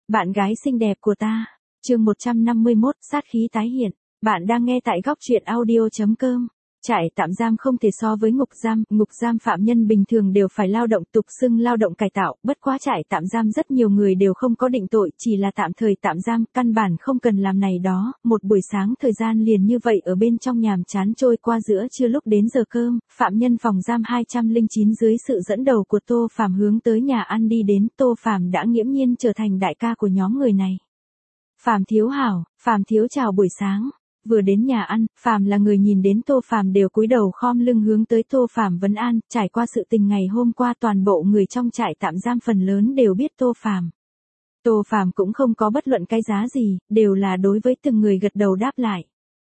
Bạn gái xinh đẹp của ta. Chương 151, sát khí tái hiện. Bạn đang nghe tại góc truyện audio.com. Trại tạm giam không thể so với ngục giam phạm nhân bình thường đều phải lao động, tục xưng lao động cải tạo, bất quá trại tạm giam rất nhiều người đều không có định tội, chỉ là tạm thời tạm giam, căn bản không cần làm này đó, một buổi sáng thời gian liền như vậy ở bên trong nhàm chán trôi qua. Giữa trưa lúc đến giờ cơm, phạm nhân phòng giam 209 dưới sự dẫn đầu của Tô Phàm hướng tới nhà ăn đi đến. Tô Phàm đã nghiễm nhiên trở thành đại ca của nhóm người này. Phàm thiếu hảo, Phàm thiếu chào buổi sáng. Vừa đến nhà ăn, phàm là người nhìn đến Tô Phàm đều cúi đầu khom lưng hướng tới Tô Phàm vấn an. Trải qua sự tình ngày hôm qua, toàn bộ người trong trại tạm giam phần lớn đều biết Tô Phàm. Tô Phàm cũng không có bất luận cái giá gì, đều là đối với từng người gật đầu đáp lại.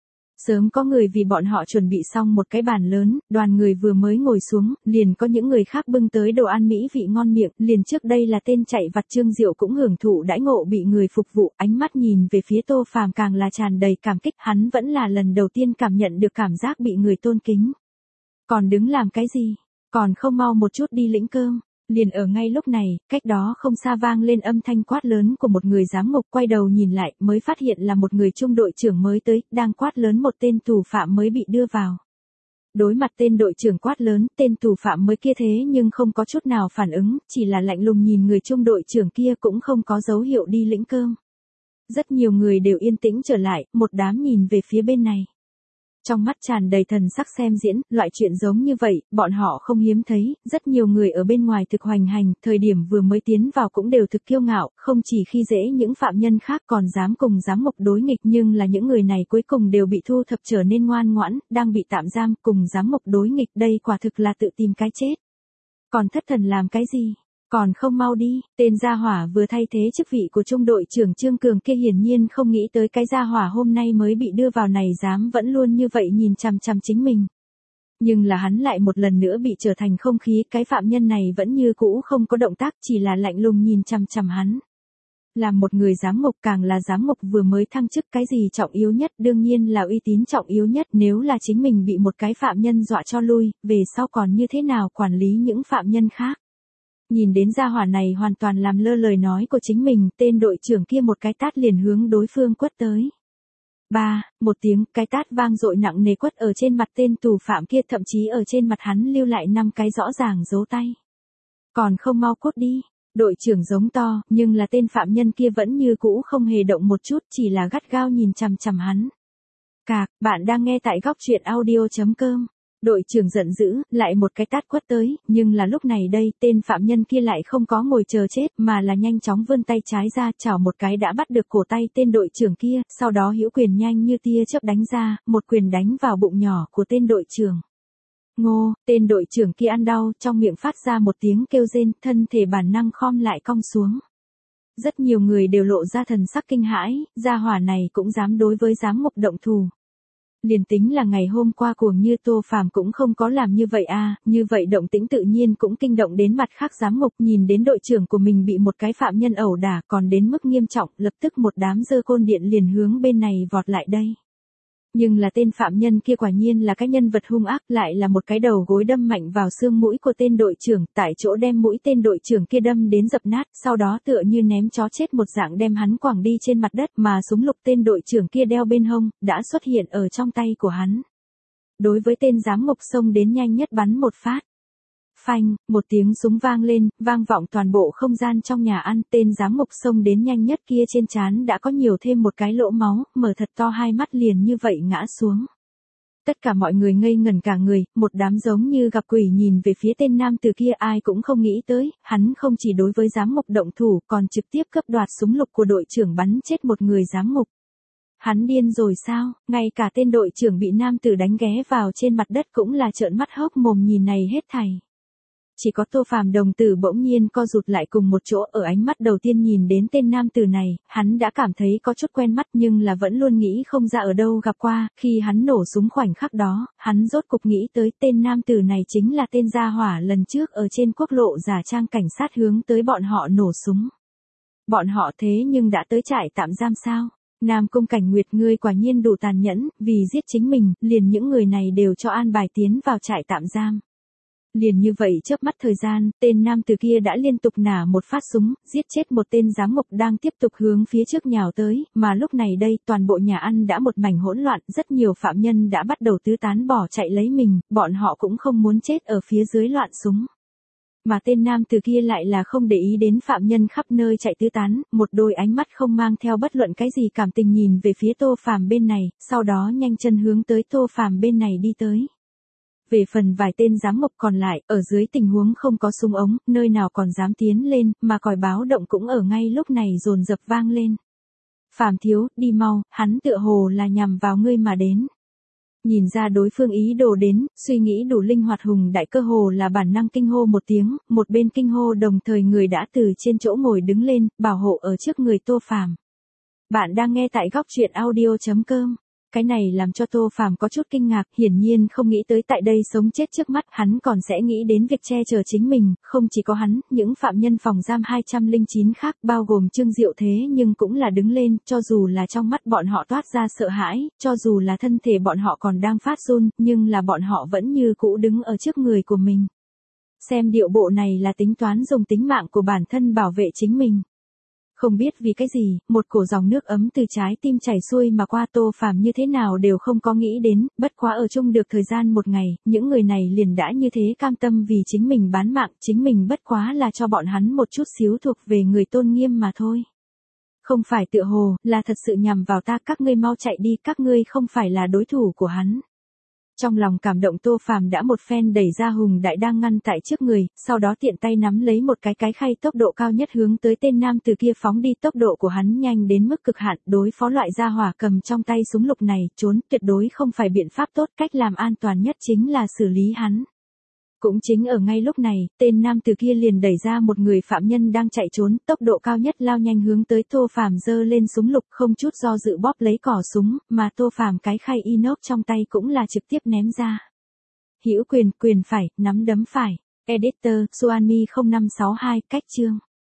Sớm có người vì bọn họ chuẩn bị xong một cái bàn lớn, đoàn người vừa mới ngồi xuống, liền có những người khác bưng tới đồ ăn mỹ vị ngon miệng. Liền trước đây là tên chạy vặt Trương Diệu cũng hưởng thụ đãi ngộ bị người phục vụ, ánh mắt nhìn về phía Tô Phàm càng là tràn đầy cảm kích. Hắn vẫn là lần đầu tiên cảm nhận được cảm giác bị người tôn kính. Còn đứng làm cái gì? Còn không mau một chút đi lĩnh cơm. Liền ở ngay lúc này, cách đó không xa vang lên âm thanh quát lớn của một người giám ngục. Quay đầu nhìn lại, mới phát hiện là một người trung đội trưởng mới tới, đang quát lớn một tên tù phạm mới bị đưa vào. Đối mặt tên đội trưởng quát lớn, tên tù phạm mới kia thế nhưng không có chút nào phản ứng, chỉ là lạnh lùng nhìn người trung đội trưởng kia, cũng không có dấu hiệu đi lĩnh cơm. Rất nhiều người đều yên tĩnh trở lại, một đám nhìn về phía bên này. Trong mắt tràn đầy thần sắc xem diễn, loại chuyện giống như vậy, bọn họ không hiếm thấy. Rất nhiều người ở bên ngoài thực hoành hành, thời điểm vừa mới tiến vào cũng đều thực kiêu ngạo, không chỉ khi dễ những phạm nhân khác còn dám cùng giám ngục đối nghịch. Nhưng là những người này cuối cùng đều bị thu thập trở nên ngoan ngoãn, đang bị tạm giam, cùng giám ngục đối nghịch, đây quả thực là tự tìm cái chết. Còn thất thần làm cái gì? Còn không mau đi. Tên gia hỏa vừa thay thế chức vị của trung đội trưởng Trương Cường kia hiển nhiên không nghĩ tới cái gia hỏa hôm nay mới bị đưa vào này dám vẫn luôn như vậy nhìn chằm chằm chính mình. Nhưng là hắn lại một lần nữa bị trở thành không khí, cái phạm nhân này vẫn như cũ không có động tác, chỉ là lạnh lùng nhìn chằm chằm hắn. Làm một người giám ngục, càng là giám ngục vừa mới thăng chức, cái gì trọng yếu nhất? Đương nhiên là uy tín trọng yếu nhất. Nếu là chính mình bị một cái phạm nhân dọa cho lui, về sau còn như thế nào quản lý những phạm nhân khác? Nhìn đến gia hỏa này hoàn toàn làm lơ lời nói của chính mình, tên đội trưởng kia một cái tát liền hướng đối phương quất tới. Một tiếng, cái tát vang dội nặng nề quất ở trên mặt tên tù phạm kia, thậm chí ở trên mặt hắn lưu lại 5 cái rõ ràng dấu tay. Còn không mau cút đi. Đội trưởng giống to, nhưng là tên phạm nhân kia vẫn như cũ không hề động một chút, chỉ là gắt gao nhìn chằm chằm hắn. Bạn đang nghe tại góc truyện audio.com. Đội trưởng giận dữ, lại một cái tát quất tới, nhưng là lúc này đây, tên phạm nhân kia lại không có ngồi chờ chết, mà là nhanh chóng vươn tay trái ra, chảo một cái đã bắt được cổ tay tên đội trưởng kia, sau đó hữu quyền nhanh như tia chớp đánh ra, một quyền đánh vào bụng nhỏ của tên đội trưởng. Ngô, tên đội trưởng kia ăn đau, trong miệng phát ra một tiếng kêu rên, thân thể bản năng khom lại cong xuống. Rất nhiều người đều lộ ra thần sắc kinh hãi, gia hỏa này cũng dám đối với giám ngục động thủ. Liền tính là ngày hôm qua cuồng như Tô Phàm cũng không có làm như vậy như vậy động tĩnh tự nhiên cũng kinh động đến mặt khác giám ngục. Nhìn đến đội trưởng của mình bị một cái phạm nhân ẩu đả còn đến mức nghiêm trọng, lập tức một đám dơ côn điện liền hướng bên này vọt lại đây. Nhưng là tên phạm nhân kia quả nhiên là cái nhân vật hung ác, lại là một cái đầu gối đâm mạnh vào xương mũi của tên đội trưởng, tại chỗ đem mũi tên đội trưởng kia đâm đến dập nát, sau đó tựa như ném chó chết một dạng đem hắn quẳng đi trên mặt đất, mà súng lục tên đội trưởng kia đeo bên hông, đã xuất hiện ở trong tay của hắn. Đối với tên giám ngục xông đến nhanh nhất bắn một phát. Phanh, một tiếng súng vang lên, vang vọng toàn bộ không gian trong nhà ăn, tên giám ngục xông đến nhanh nhất kia trên trán đã có nhiều thêm một cái lỗ máu, mở thật to hai mắt liền như vậy ngã xuống. Tất cả mọi người ngây ngẩn cả người, một đám giống như gặp quỷ nhìn về phía tên nam tử kia, ai cũng không nghĩ tới, hắn không chỉ đối với giám ngục động thủ, còn trực tiếp cướp đoạt súng lục của đội trưởng bắn chết một người giám ngục. Hắn điên rồi sao? Ngay cả tên đội trưởng bị nam tử đánh ghé vào trên mặt đất cũng là trợn mắt hốc mồm nhìn này hết thảy. Chỉ có Tô Phàm đồng tử bỗng nhiên co rụt lại cùng một chỗ, ở ánh mắt đầu tiên nhìn đến tên nam tử này, hắn đã cảm thấy có chút quen mắt nhưng là vẫn luôn nghĩ không ra ở đâu gặp qua. Khi hắn nổ súng khoảnh khắc đó, hắn rốt cục nghĩ tới tên nam tử này chính là tên gia hỏa lần trước ở trên quốc lộ giả trang cảnh sát hướng tới bọn họ nổ súng. Bọn họ thế nhưng đã tới trại tạm giam sao? Nam Cung Cảnh Nguyệt, ngươi quả nhiên đủ tàn nhẫn, vì giết chính mình, liền những người này đều cho an bài tiến vào trại tạm giam. Liền như vậy chớp mắt thời gian, tên nam tử kia đã liên tục nả một phát súng, giết chết một tên giám ngục đang tiếp tục hướng phía trước nhào tới, mà lúc này đây toàn bộ nhà ăn đã một mảnh hỗn loạn, rất nhiều phạm nhân đã bắt đầu tứ tán bỏ chạy lấy mình, bọn họ cũng không muốn chết ở phía dưới loạn súng. Mà tên nam tử kia lại là không để ý đến phạm nhân khắp nơi chạy tứ tán, một đôi ánh mắt không mang theo bất luận cái gì cảm tình nhìn về phía Tô Phàm bên này, sau đó nhanh chân hướng tới Tô Phàm bên này đi tới. Về phần vài tên giám ngục còn lại, ở dưới tình huống không có súng ống, nơi nào còn dám tiến lên, mà còi báo động cũng ở ngay lúc này dồn dập vang lên. Phàm thiếu, đi mau, hắn tựa hồ là nhằm vào ngươi mà đến. Nhìn ra đối phương ý đồ đến, suy nghĩ đủ linh hoạt Hùng Đại cơ hồ là bản năng kinh hô một tiếng, một bên kinh hô đồng thời người đã từ trên chỗ ngồi đứng lên, bảo hộ ở trước người Tô Phàm. Bạn đang nghe tại góc truyện audio.com. Cái này làm cho Tô Phàm có chút kinh ngạc, hiển nhiên không nghĩ tới tại đây sống chết trước mắt, hắn còn sẽ nghĩ đến việc che chở chính mình, không chỉ có hắn, những phạm nhân phòng giam 209 khác bao gồm Trương Diệu thế nhưng cũng là đứng lên, cho dù là trong mắt bọn họ toát ra sợ hãi, cho dù là thân thể bọn họ còn đang phát run, nhưng là bọn họ vẫn như cũ đứng ở trước người của mình. Xem điệu bộ này là tính toán dùng tính mạng của bản thân bảo vệ chính mình. Không biết vì cái gì, một cổ dòng nước ấm từ trái tim chảy xuôi mà qua Tô Phàm như thế nào đều không có nghĩ đến, bất quá ở chung được thời gian một ngày, những người này liền đã như thế cam tâm vì chính mình bán mạng, chính mình bất quá là cho bọn hắn một chút xíu thuộc về người tôn nghiêm mà thôi. Không phải tựa hồ, là thật sự nhằm vào ta, các ngươi mau chạy đi, các ngươi không phải là đối thủ của hắn. Trong lòng cảm động Tô Phàm đã một phen đẩy ra Hùng Đại đang ngăn tại trước người, sau đó tiện tay nắm lấy một cái khay tốc độ cao nhất hướng tới tên nam từ kia phóng đi, tốc độ của hắn nhanh đến mức cực hạn, đối phó loại gia hỏa cầm trong tay súng lục này, trốn tuyệt đối không phải biện pháp tốt, cách làm an toàn nhất chính là xử lý hắn. Cũng chính ở ngay lúc này, tên nam từ kia liền đẩy ra một người phạm nhân đang chạy trốn, tốc độ cao nhất lao nhanh hướng tới Tô Phàm giơ lên súng lục, không chút do dự bóp lấy cò súng, mà Tô Phàm cái khay inox trong tay cũng là trực tiếp ném ra. Hữu quyền, quyền phải, nắm đấm phải. Editor, Suanmi 0562, cách chương.